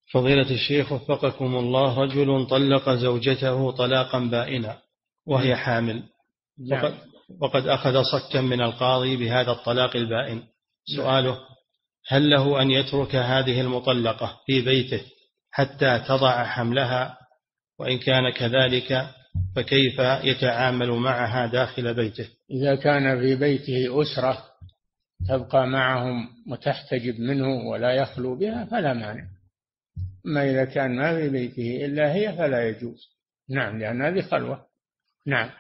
فضيلة الشيخ وفقكم الله، رجل طلق زوجته طلاقا بائنا وهي حامل، وقد أخذ صكا من القاضي بهذا الطلاق البائن. سؤاله: هل له أن يترك هذه المطلقة في بيته حتى تضع حملها؟ وإن كان كذلك فكيف يتعامل معها داخل بيته؟ إذا كان في بيته أسرة تبقى معهم وتحتجب منه ولا يخلو بها فلا مانع، أما إذا كان ما في بيته إلا هي فلا يجوز. نعم، لأن هذه خلوة. نعم.